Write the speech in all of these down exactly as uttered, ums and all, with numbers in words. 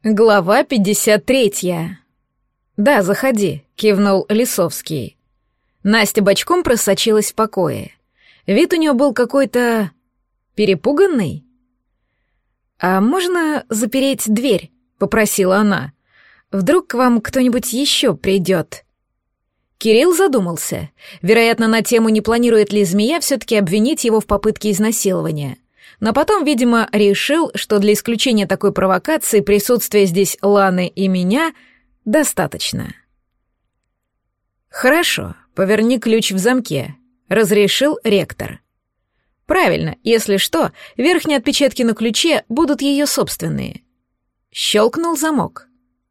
Глава пятьдесят третья. «Да, заходи», — кивнул Лисовский. Настя бочком просочилась в покое. Вид у нее был какой-то перепуганный. «А можно запереть дверь?» — попросила она. «Вдруг к вам кто-нибудь еще придет?» Кирилл задумался. Вероятно, на тему, не планирует ли змея все-таки обвинить его в попытке изнасилования. Но потом, видимо, решил, что для исключения такой провокации присутствия здесь Ланы и меня достаточно. «Хорошо, поверни ключ в замке», — разрешил ректор. «Правильно, если что, верхние отпечатки на ключе будут ее собственные». Щелкнул замок.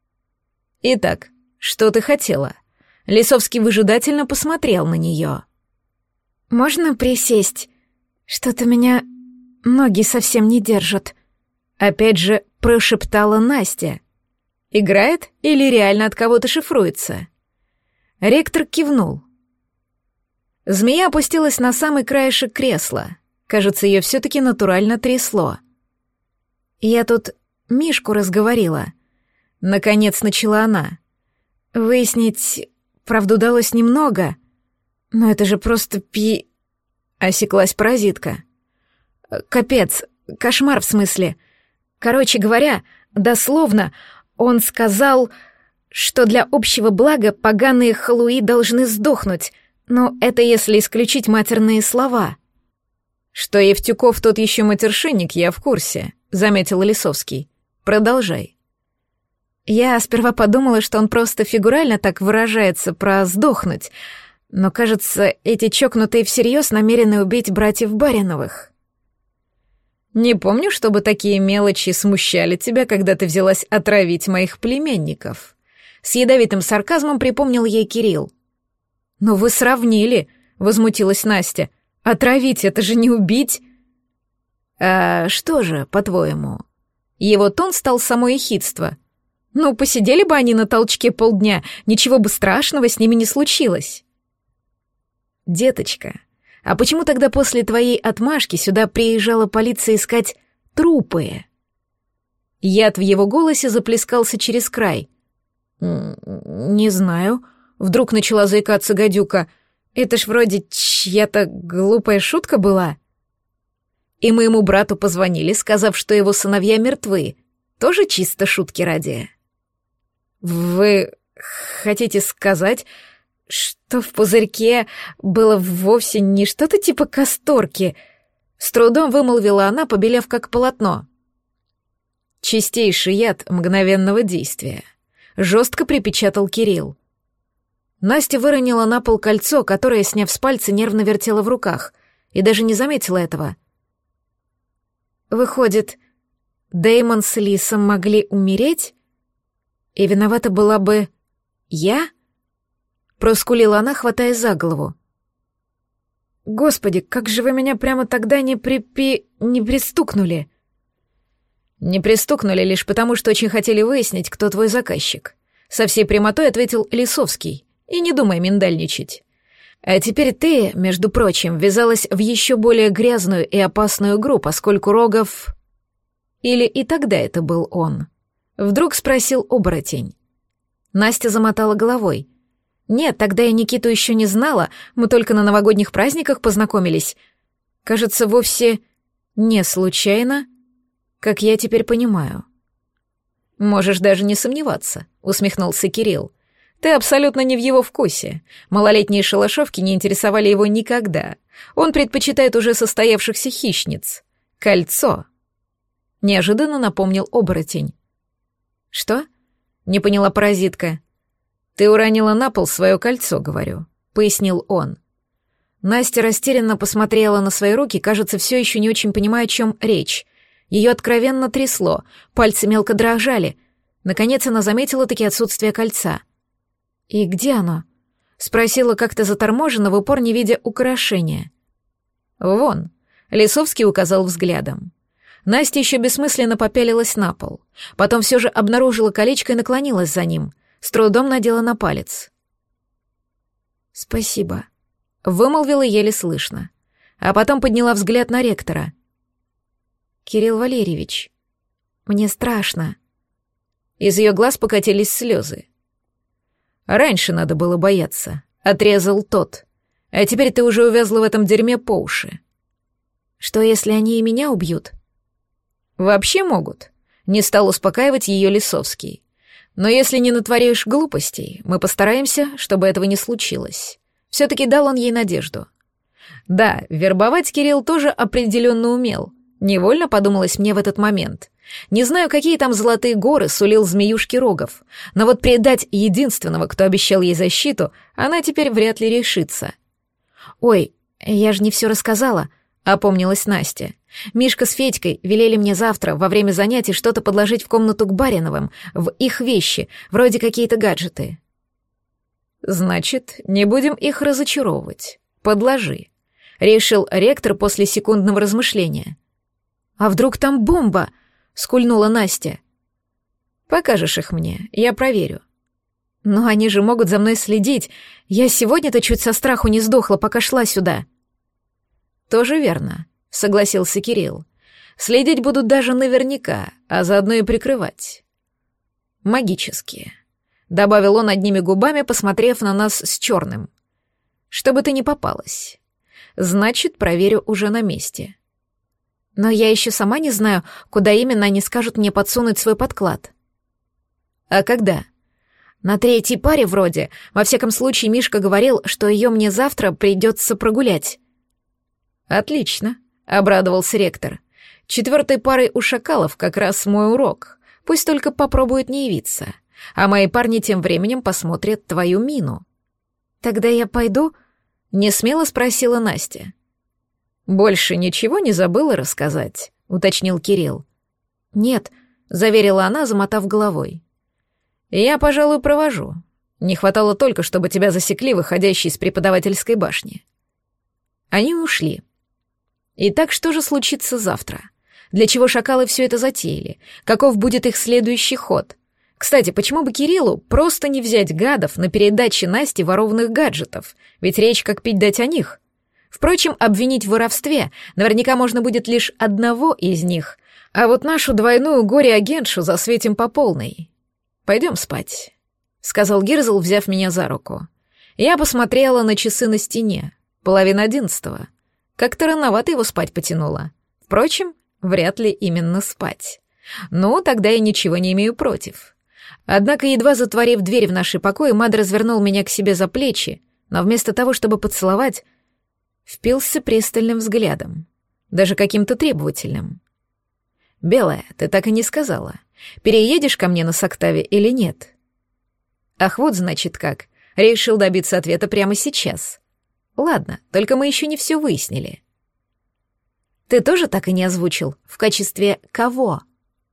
«Итак, что ты хотела?» Лисовский выжидательно посмотрел на нее. «Можно присесть? Что-то меня ноги совсем не держат». Опять же прошептала Настя. Играет или реально от кого-то шифруется? Ректор кивнул. Змея опустилась на самый краешек кресла. Кажется, ее все-таки натурально трясло. «Я тут Мишку разговорила». Наконец начала она. «Выяснить правду удалось немного, но это же просто пи...» Осеклась паразитка. «Капец, кошмар в смысле. Короче говоря, дословно, он сказал, что для общего блага поганые халуи должны сдохнуть, но это если исключить матерные слова». «Что Евтюков тот еще матершинник, я в курсе», — заметил Лисовский. «Продолжай». Я сперва подумала, что он просто фигурально так выражается про «сдохнуть», но, кажется, эти чокнутые всерьез намерены убить братьев Бариновых. «Не помню, чтобы такие мелочи смущали тебя, когда ты взялась отравить моих племенников», — с ядовитым сарказмом припомнил ей Кирилл. «Но вы сравнили», — возмутилась Настя. «Отравить — это же не убить». «А что же, по-твоему?» Его тон стал само ехидство. «Ну, посидели бы они на толчке полдня, ничего бы страшного с ними не случилось». «Деточка, а почему тогда после твоей отмашки сюда приезжала полиция искать трупы?» Яд в его голосе заплескался через край. «Не знаю», — вдруг начала заикаться гадюка. «Это ж вроде чья-то глупая шутка была». «И моему брату позвонили, сказав, что его сыновья мертвы. Тоже чисто шутки ради». «Вы хотите сказать, что в пузырьке было вовсе не что-то типа касторки?» С трудом вымолвила она, побелев как полотно. «Чистейший яд мгновенного действия», — жестко припечатал Кирилл. Настя выронила на пол кольцо, которое, сняв с пальца, нервно вертела в руках, и даже не заметила этого. «Выходит, Дэймон с Лисом могли умереть? И виновата была бы я?» Проскулила она, хватаясь за голову. «Господи, как же вы меня прямо тогда не припи... не пристукнули?» «Не пристукнули лишь потому, что очень хотели выяснить, кто твой заказчик», — со всей прямотой ответил Лисовский. «И не думай миндальничать. А теперь ты, между прочим, ввязалась в еще более грязную и опасную игру, поскольку Рогов...» Или и тогда это был он? Вдруг спросил оборотень. Настя замотала головой. «Нет, тогда я Никиту еще не знала, мы только на новогодних праздниках познакомились. Кажется, вовсе не случайно, как я теперь понимаю». «Можешь даже не сомневаться», — усмехнулся Кирилл. «Ты абсолютно не в его вкусе. Малолетние шалашовки не интересовали его никогда. Он предпочитает уже состоявшихся хищниц. Кольцо». Неожиданно напомнил оборотень. «Что?» — не поняла паразитка. «Ты уронила на пол свое кольцо, говорю», — пояснил он. Настя растерянно посмотрела на свои руки, кажется, все еще не очень понимая, о чем речь. Ее откровенно трясло, пальцы мелко дрожали. Наконец она заметила таки отсутствие кольца. «И где оно?» — спросила как-то заторможенно, в упор не видя украшения. «Вон», — Лисовский указал взглядом. Настя еще бессмысленно попялилась на пол. Потом все же обнаружила колечко и наклонилась за ним. С трудом надела на палец. «Спасибо», — вымолвила еле слышно. А потом подняла взгляд на ректора. «Кирилл Валерьевич, мне страшно». Из ее глаз покатились слезы. «Раньше надо было бояться», — отрезал тот. «А теперь ты уже увязла в этом дерьме по уши». «Что, если они и меня убьют?» «Вообще могут», — не стал успокаивать ее Лисовский. «Но если не натворишь глупостей, мы постараемся, чтобы этого не случилось». Все-таки дал он ей надежду. Да, вербовать Кирилл тоже определенно умел. Невольно подумалось мне в этот момент. Не знаю, какие там золотые горы сулил змеюшке Рогов, но вот предать единственного, кто обещал ей защиту, она теперь вряд ли решится. «Ой, я же не все рассказала», — опомнилась Настя. «Мишка с Федькой велели мне завтра во время занятий что-то подложить в комнату к Бариновым, в их вещи, вроде какие-то гаджеты». «Значит, не будем их разочаровывать. Подложи», — решил ректор после секундного размышления. «А вдруг там бомба?» — скульнула Настя. «Покажешь их мне, я проверю». «Но они же могут за мной следить. Я сегодня-то чуть со страху не сдохла, пока шла сюда». «Тоже верно», — согласился Кирилл. «Следить будут даже наверняка, а заодно и прикрывать». «Магические», — добавил он одними губами, посмотрев на нас с черным. «Чтобы ты не попалась. Значит, проверю уже на месте». «Но я еще сама не знаю, куда именно они скажут мне подсунуть свой подклад». «А когда?» «На третьей паре вроде. Во всяком случае, Мишка говорил, что ее мне завтра придется прогулять». «Отлично», — обрадовался ректор. «Четвертой парой у шакалов как раз мой урок. Пусть только попробуют не явиться. А мои парни тем временем посмотрят твою мину». «Тогда я пойду?» — несмело спросила Настя. «Больше ничего не забыла рассказать?» — уточнил Кирилл. «Нет», — заверила она, замотав головой. «Я, пожалуй, провожу. Не хватало только, чтобы тебя засекли, выходящей из преподавательской башни». Они ушли. Итак, что же случится завтра? Для чего шакалы все это затеяли? Каков будет их следующий ход? Кстати, почему бы Кириллу просто не взять гадов на передаче Насте ворованных гаджетов? Ведь речь как пить дать о них. Впрочем, обвинить в воровстве наверняка можно будет лишь одного из них, а вот нашу двойную горе-агентшу засветим по полной. «Пойдем спать», — сказал Гирзл, взяв меня за руку. Я посмотрела на часы на стене. Половина одиннадцатого. Как-то рановато его спать потянуло. Впрочем, вряд ли именно спать. Ну, тогда я ничего не имею против. Однако, едва затворив дверь в наши покои, Мад развернул меня к себе за плечи, но вместо того, чтобы поцеловать, впился пристальным взглядом, даже каким-то требовательным. «Белая, ты так и не сказала, переедешь ко мне на Соктаве или нет?» «Ах, вот значит как, решил добиться ответа прямо сейчас. Ладно, только мы еще не все выяснили». «Ты тоже так и не озвучил? В качестве кого?»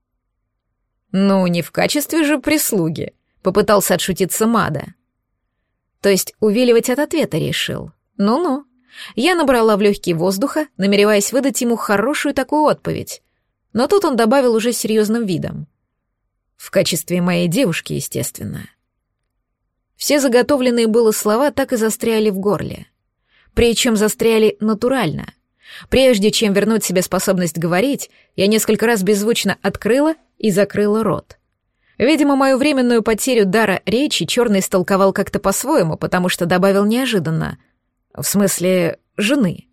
«Ну, не в качестве же прислуги», — попытался отшутиться Мада. То есть увиливать от ответа решил. Ну-ну. Я набрала в легкие воздуха, намереваясь выдать ему хорошую такую отповедь. Но тут он добавил уже серьезным видом. В качестве моей девушки, естественно. Все заготовленные было слова так и застряли в горле. Причем застряли натурально. Прежде чем вернуть себе способность говорить, я несколько раз беззвучно открыла и закрыла рот. Видимо, мою временную потерю дара речи Черный истолковал как-то по-своему, потому что добавил неожиданно. В смысле, жены.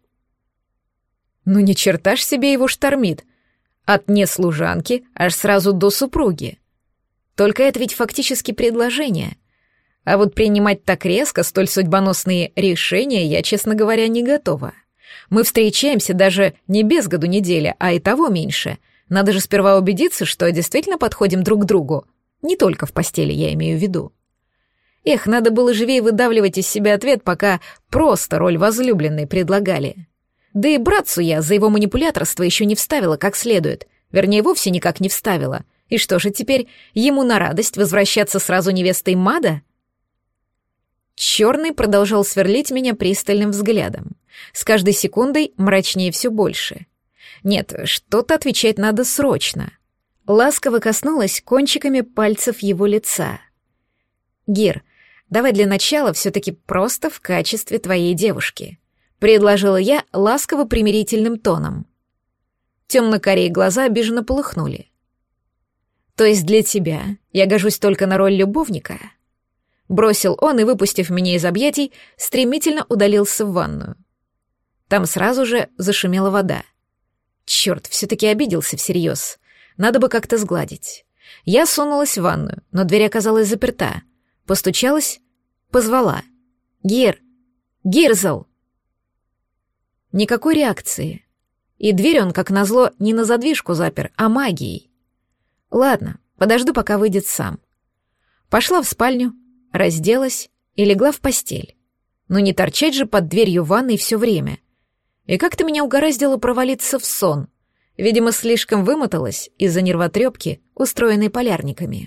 Ну ни черта ж себе его штормит. От неслужанки аж сразу до супруги. Только это ведь фактически предложение. А вот принимать так резко столь судьбоносные решения я, честно говоря, не готова. Мы встречаемся даже не без году недели, а и того меньше. Надо же сперва убедиться, что действительно подходим друг к другу. Не только в постели, я имею в виду. Эх, надо было живее выдавливать из себя ответ, пока просто роль возлюбленной предлагали. Да и братцу я за его манипуляторство еще не вставила как следует. Вернее, вовсе никак не вставила. И что же теперь, ему на радость возвращаться сразу невестой Мада? Черный продолжал сверлить меня пристальным взглядом. С каждой секундой мрачнее все больше. Нет, что-то отвечать надо срочно. Ласково коснулась кончиками пальцев его лица. «Гир, давай для начала все-таки просто в качестве твоей девушки», — предложила я ласково-примирительным тоном. Темно-карие глаза обиженно полыхнули. То есть для тебя я гожусь только на роль любовника? Бросил он и, выпустив меня из объятий, стремительно удалился в ванную. Там сразу же зашумела вода. Черт, все-таки обиделся всерьез. Надо бы как-то сгладить. Я сунулась в ванную, но дверь оказалась заперта. Постучалась, позвала. «Гир! Гирзл!» Никакой реакции. И дверь он, как назло, не на задвижку запер, а магией. Ладно, подожду, пока выйдет сам. Пошла в спальню, разделась и легла в постель. Но не торчать же под дверью ванной все время. И как-то меня угораздило провалиться в сон. Видимо, слишком вымоталась из-за нервотрепки, устроенной полярниками.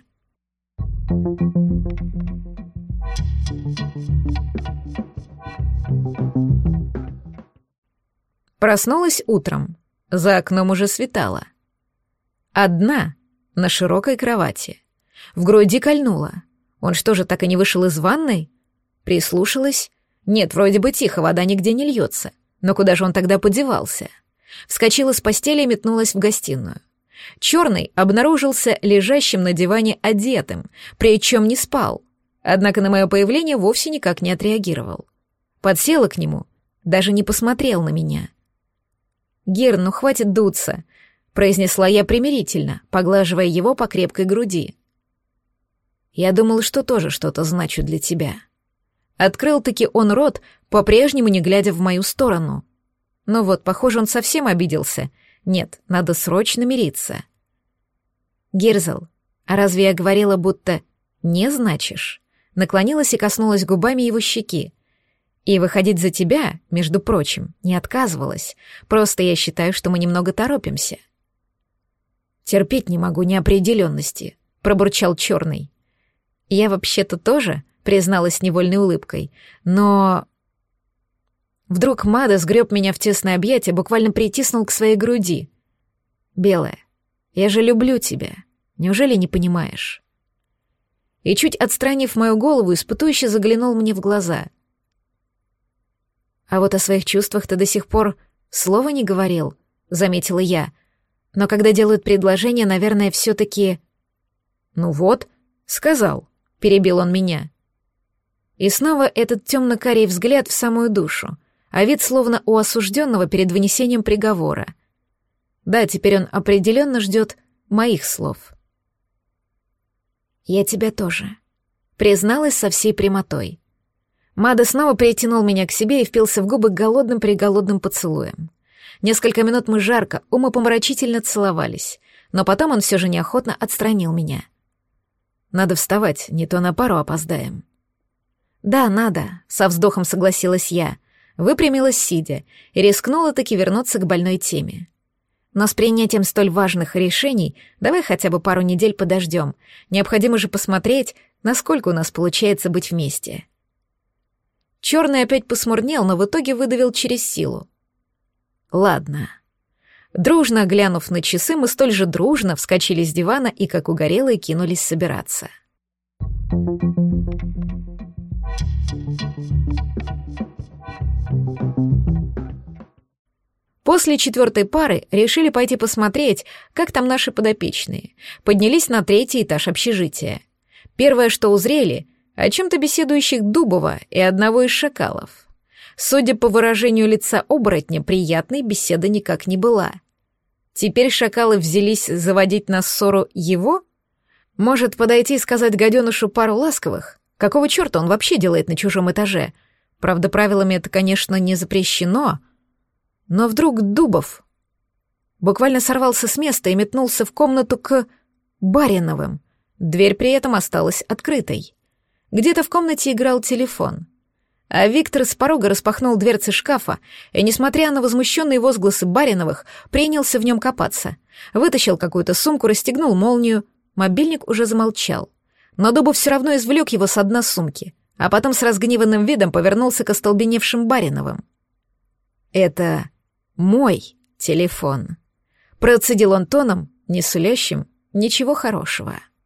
Проснулась утром. За окном уже светало. Одна, на широкой кровати. В груди кольнула. Он что же, так и не вышел из ванной? Прислушалась. Нет, вроде бы тихо, вода нигде не льется. Но куда же он тогда подевался? Вскочила с постели и метнулась в гостиную. Черный обнаружился лежащим на диване одетым, причем не спал. Однако на мое появление вовсе никак не отреагировал. Подсела к нему, даже не посмотрел на меня. «Гир, ну хватит дуться», — произнесла я примирительно, поглаживая его по крепкой груди. «Я думал, что тоже что-то значу для тебя». Открыл-таки он рот, по-прежнему не глядя в мою сторону. Но вот, похоже, он совсем обиделся. Нет, надо срочно мириться. «Гирзл, а разве я говорила, будто не значишь?» Наклонилась и коснулась губами его щеки. И выходить за тебя, между прочим, не отказывалась. Просто я считаю, что мы немного торопимся. «Терпеть не могу неопределенности», — пробурчал черный. «Я вообще-то тоже», — призналась с невольной улыбкой, «но...» Вдруг Мада сгреб меня в тесное объятие, буквально притиснул к своей груди. «Белая, я же люблю тебя. Неужели не понимаешь?» И чуть отстранив мою голову, испытующе заглянул мне в глаза. «А вот о своих чувствах ты до сих пор слова не говорил», — заметила я. «Но когда делают предложение, наверное, все-таки...» «Ну вот, сказал», — перебил он меня. И снова этот темно-карий взгляд в самую душу, а вид словно у осужденного перед вынесением приговора. Да, теперь он определенно ждет моих слов. «Я тебя тоже», — призналась со всей прямотой. Мада снова притянул меня к себе и впился в губы голодным-преголодным поцелуем. Несколько минут мы жарко, умопомрачительно целовались, но потом он все же неохотно отстранил меня. «Надо вставать, не то на пару опоздаем». «Да, надо», — со вздохом согласилась я, выпрямилась сидя и рискнула-таки вернуться к больной теме. «Но с принятием столь важных решений давай хотя бы пару недель подождем. Необходимо же посмотреть, насколько у нас получается быть вместе». Черный опять посмурнел, но в итоге выдавил через силу. «Ладно». Дружно глянув на часы, мы столь же дружно вскочили с дивана и, как угорелые, кинулись собираться. После четвертой пары решили пойти посмотреть, как там наши подопечные. Поднялись на третий этаж общежития. Первое, что узрели — о чем-то беседующих Дубова и одного из шакалов. Судя по выражению лица оборотня, приятной беседа никак не была. Теперь шакалы взялись заводить на ссору его? Может, подойти и сказать гаденышу пару ласковых? Какого черта он вообще делает на чужом этаже? Правда, правилами это, конечно, не запрещено. Но вдруг Дубов буквально сорвался с места и метнулся в комнату к Бариновым. Дверь при этом осталась открытой. Где-то в комнате играл телефон. А Виктор с порога распахнул дверцы шкафа и, несмотря на возмущенные возгласы Бариновых, принялся в нем копаться. Вытащил какую-то сумку, расстегнул молнию. Мобильник уже замолчал. Но Дубов все равно извлек его с дна сумки, а потом с разгневанным видом повернулся к остолбеневшим Бариновым. «Это мой телефон», — процедил он тоном, не сулящим ничего хорошего.